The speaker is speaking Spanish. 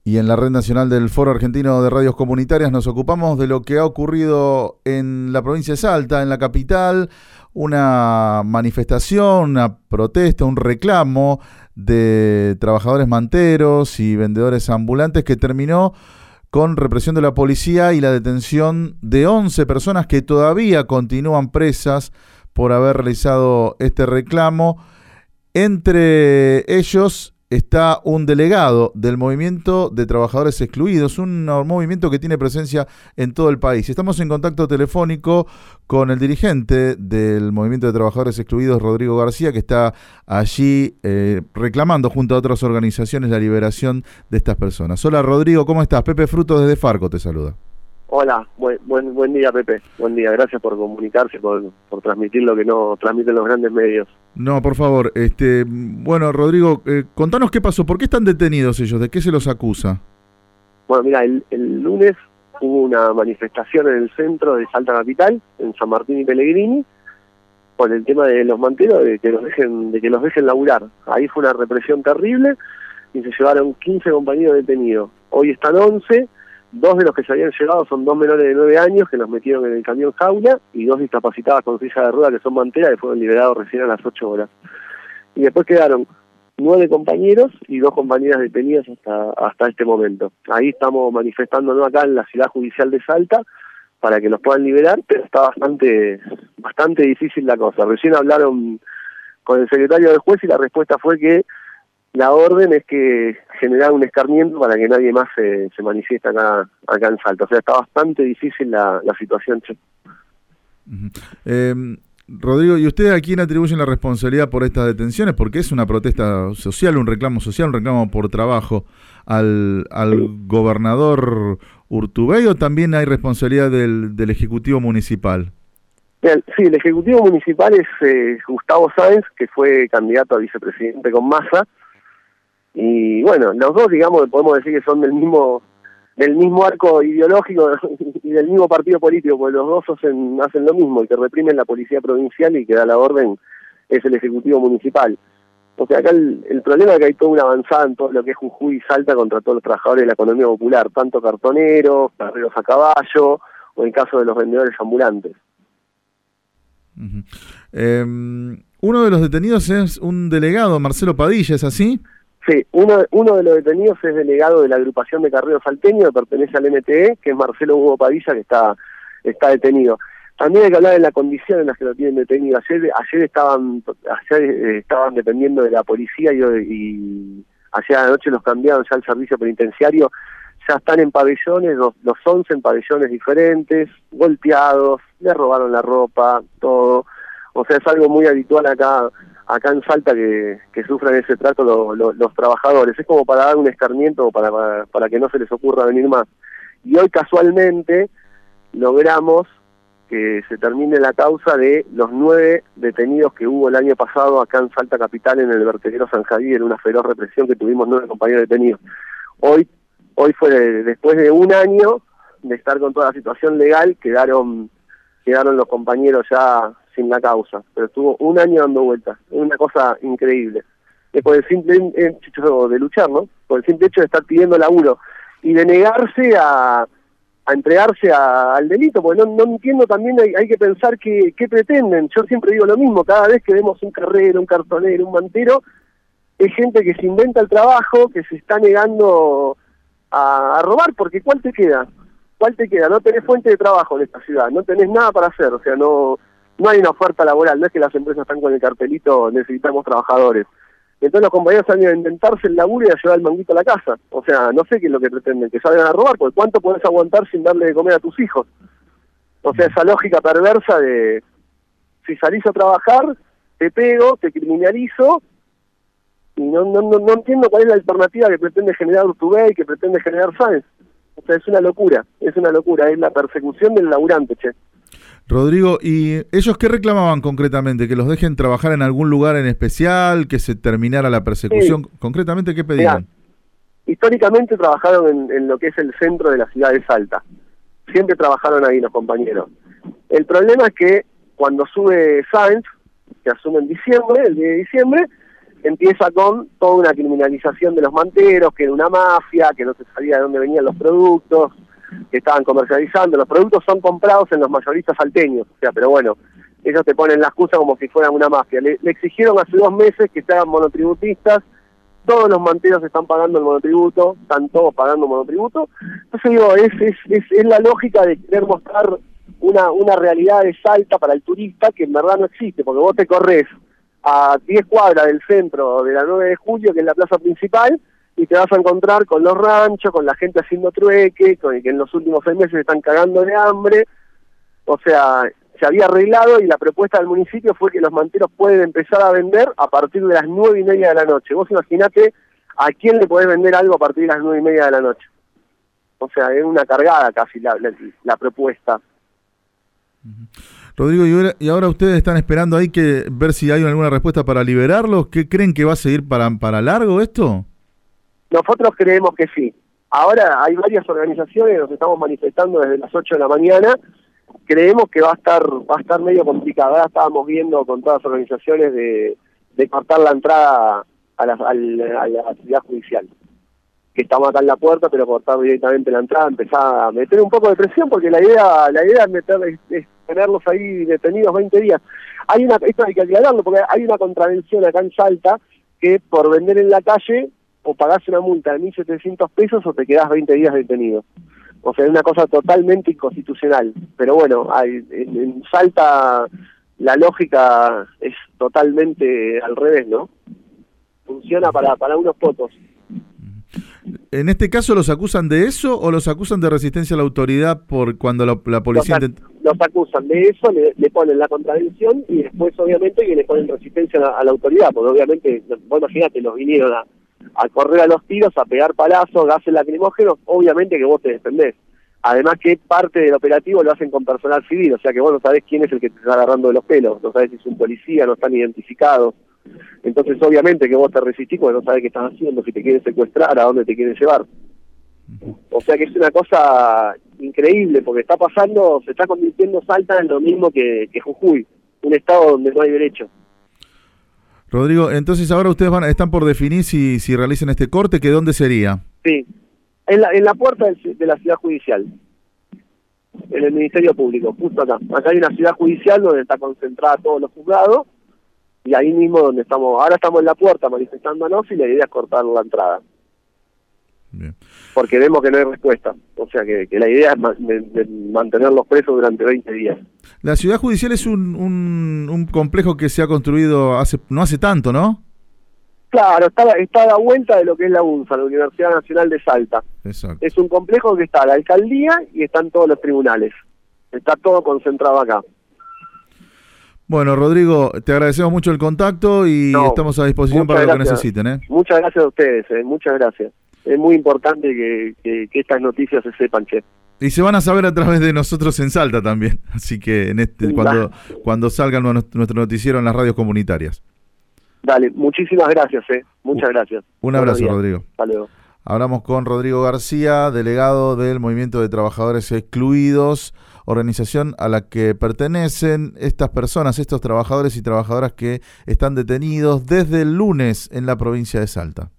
Y en la Red Nacional del Foro Argentino de Radios Comunitarias nos ocupamos de lo que ha ocurrido en la provincia de Salta, en la capital, una manifestación, una protesta, un reclamo de trabajadores manteros y vendedores ambulantes que terminó con represión de la policía y la detención de 11 personas que todavía continúan presas por haber realizado este reclamo. Entre ellos está un delegado del Movimiento de Trabajadores Excluidos, un movimiento que tiene presencia en todo el país. Estamos en contacto telefónico con el dirigente del Movimiento de Trabajadores Excluidos, Rodrigo García, que está allí reclamando junto a otras organizaciones la liberación de estas personas. Hola Rodrigo, ¿cómo estás? Pepe Frutos desde Farco te saluda. Hola, buen día Pepe, buen día, gracias por comunicarse, por transmitir lo que no transmiten los grandes medios. No, por favor, bueno Rodrigo, contanos qué pasó, ¿por qué están detenidos ellos? ¿De qué se los acusa? Bueno, mira, el lunes hubo una manifestación en el centro de Salta Capital, en San Martín y Pellegrini, por el tema de los manteros, de que los dejen laburar. Ahí fue una represión terrible y se llevaron 15 compañeros detenidos. Hoy están 11. Dos de los que se habían llevado son 2 menores de 9 años que los metieron en el camión jaula y 2 discapacitadas con silla de ruedas que son manteras que fueron liberados recién a las 8 horas. Y después quedaron 9 compañeros y 2 compañeras detenidas hasta este momento. Ahí estamos manifestándonos acá en la ciudad judicial de Salta para que los puedan liberar, pero está bastante difícil la cosa. Recién hablaron con el secretario del juez y la respuesta fue que la orden es que generar un escarmiento para que nadie más se manifieste acá en Salta. O sea, está bastante difícil la situación. Rodrigo, ¿y ustedes a quién atribuyen la responsabilidad por estas detenciones? Porque es una protesta social, un reclamo social, un reclamo por trabajo. ¿Al gobernador Urtubey o también hay responsabilidad del Ejecutivo Municipal? Sí, el Ejecutivo Municipal es Gustavo Sáenz, que fue candidato a vicepresidente con Massa. Y bueno, los dos, digamos, podemos decir que son del mismo arco ideológico y del mismo partido político, porque los dos hacen lo mismo, el que reprime la policía provincial y que da la orden es el Ejecutivo Municipal. O sea, acá el problema es que hay toda una avanzada en todo lo que es Jujuy y Salta contra todos los trabajadores de la economía popular, tanto cartoneros, carreros a caballo, o en el caso de los vendedores ambulantes. Uno de los detenidos es un delegado, Marcelo Padilla, ¿es así? Sí, uno de los detenidos es delegado de la agrupación de carreros salteños, que pertenece al MTE, que es Marcelo Hugo Padilla, que está detenido. También hay que hablar de la condición en la que lo tienen detenido. Ayer estaban dependiendo de la policía y ayer a la noche los cambiaron ya al servicio penitenciario. Ya están en pabellones, los 11 en pabellones diferentes, golpeados, les robaron la ropa, todo. O sea, es algo muy habitual acá en Salta que sufran ese trato los trabajadores. Es como para dar un escarmiento para que no se les ocurra venir más. Y hoy casualmente logramos que se termine la causa de los 9 detenidos que hubo el año pasado acá en Salta Capital en el vertedero San Javier, una feroz represión que tuvimos 9 compañeros detenidos. Hoy fue después de un año de estar con toda la situación legal, quedaron los compañeros ya sin la causa, pero estuvo un año dando vueltas. Es una cosa increíble. Es por el simple hecho de luchar, ¿no? Por el simple hecho de estar pidiendo laburo y de negarse a entregarse al delito, porque no entiendo también, hay que pensar qué pretenden. Yo siempre digo lo mismo, cada vez que vemos un carrero, un cartonero, un mantero, es gente que se inventa el trabajo, que se está negando a robar, porque ¿cuál te queda? No tenés fuente de trabajo en esta ciudad, no tenés nada para hacer, o sea, no hay una oferta laboral, no es que las empresas están con el cartelito, necesitamos trabajadores. Entonces los compañeros salen a inventarse el laburo y a llevar el manguito a la casa. O sea, no sé qué es lo que pretenden, que salgan a robar, porque ¿cuánto podés aguantar sin darle de comer a tus hijos? O sea, esa lógica perversa de si salís a trabajar, te pego, te criminalizo, y no entiendo cuál es la alternativa que pretende generar Urtubey, que pretende generar Sáenz. O sea, es una locura, es la persecución del laburante, che. Rodrigo, ¿y ellos qué reclamaban concretamente? ¿Que los dejen trabajar en algún lugar en especial? ¿Que se terminara la persecución? Sí. ¿Concretamente qué pedían? Mirá, históricamente trabajaron en lo que es el centro de la ciudad de Salta. Siempre trabajaron ahí los compañeros. El problema es que cuando sube Sáenz, que asume en diciembre, el 10 de diciembre, empieza con toda una criminalización de los manteros, que era una mafia, que no se sabía de dónde venían los productos, que estaban comercializando. Los productos son comprados en los mayoristas salteños, o sea, pero bueno, ellos te ponen la excusa como si fueran una mafia. Le exigieron hace 2 meses que se hagan monotributistas. Todos los manteros están pagando el monotributo, están todos pagando monotributo. Entonces digo, es la lógica de querer mostrar una realidad de Salta para el turista que en verdad no existe, porque vos te corres a 10 cuadras del centro de la 9 de julio, que es la plaza principal, y te vas a encontrar con los ranchos, con la gente haciendo trueque, con que en los últimos 6 meses están cagando de hambre. O sea, se había arreglado y la propuesta del municipio fue que los manteros pueden empezar a vender a partir de las 9:30 de la noche. Vos imaginate a quién le podés vender algo a partir de las 9:30 de la noche. O sea, es una cargada casi la propuesta. Rodrigo, y ahora ustedes están esperando ahí que ver si hay alguna respuesta para liberarlos. ¿Qué creen que va a seguir para largo esto? Nosotros creemos que sí. Ahora hay varias organizaciones, nos estamos manifestando desde las 8 de la mañana. Creemos que va a estar medio complicado. Ahora estábamos viendo con todas las organizaciones de cortar la entrada a la ciudad judicial, que estamos acá en la puerta, pero cortar directamente la entrada, empezar a meter un poco de presión, porque la idea es tenerlos ahí detenidos 20 días. Esto hay que aclararlo, porque hay una contravención acá en Salta, que por vender en la calle, o pagás una multa de 1.700 pesos o te quedás 20 días detenido. O sea, es una cosa totalmente inconstitucional. Pero bueno, en Salta la lógica es totalmente al revés, ¿no? Funciona para unos pocos. ¿En este caso los acusan de eso o los acusan de resistencia a la autoridad por cuando la policía los acusan de eso, le ponen la contravención y después obviamente que le ponen resistencia a la autoridad, porque obviamente, vos imaginate, los vinieron a correr a los tiros, a pegar palazos, gases lacrimógenos, obviamente que vos te defendés. Además que parte del operativo lo hacen con personal civil, o sea que vos no sabés quién es el que te está agarrando de los pelos, no sabés si es un policía, no están identificados. Entonces obviamente que vos te resistís porque no sabés qué estás haciendo, si te quieren secuestrar, a dónde te quieren llevar. O sea que es una cosa increíble, porque está pasando, se está convirtiendo Salta en lo mismo que Jujuy, un estado donde no hay derecho. Rodrigo, entonces ahora ustedes están por definir si realizan este corte, ¿que dónde sería? Sí, en la puerta de la ciudad judicial, en el Ministerio Público, justo acá. Acá hay una ciudad judicial donde está concentrada todos los juzgados, y ahí mismo donde estamos, ahora estamos en la puerta manifestándonos y la idea es cortar la entrada. Bien. Porque vemos que no hay respuesta, o sea que la idea es mantenerlos presos durante 20 días. La ciudad judicial es un complejo que se ha construido no hace tanto, ¿no? Claro, está a la vuelta de lo que es la UNSA, la Universidad Nacional de Salta. Exacto. Es un complejo que está la alcaldía y están todos los tribunales. Está todo concentrado acá. Bueno, Rodrigo, te agradecemos mucho el contacto y estamos a disposición para lo que necesiten. Muchas gracias a ustedes, muchas gracias. Es muy importante que estas noticias se sepan, che. Y se van a saber a través de nosotros en Salta también, así que cuando salga nuestro noticiero en las radios comunitarias. Dale, muchísimas gracias, muchas gracias. Un abrazo, Rodrigo. Hasta luego. Hablamos con Rodrigo García, delegado del Movimiento de Trabajadores Excluidos, organización a la que pertenecen estas personas, estos trabajadores y trabajadoras que están detenidos desde el lunes en la provincia de Salta.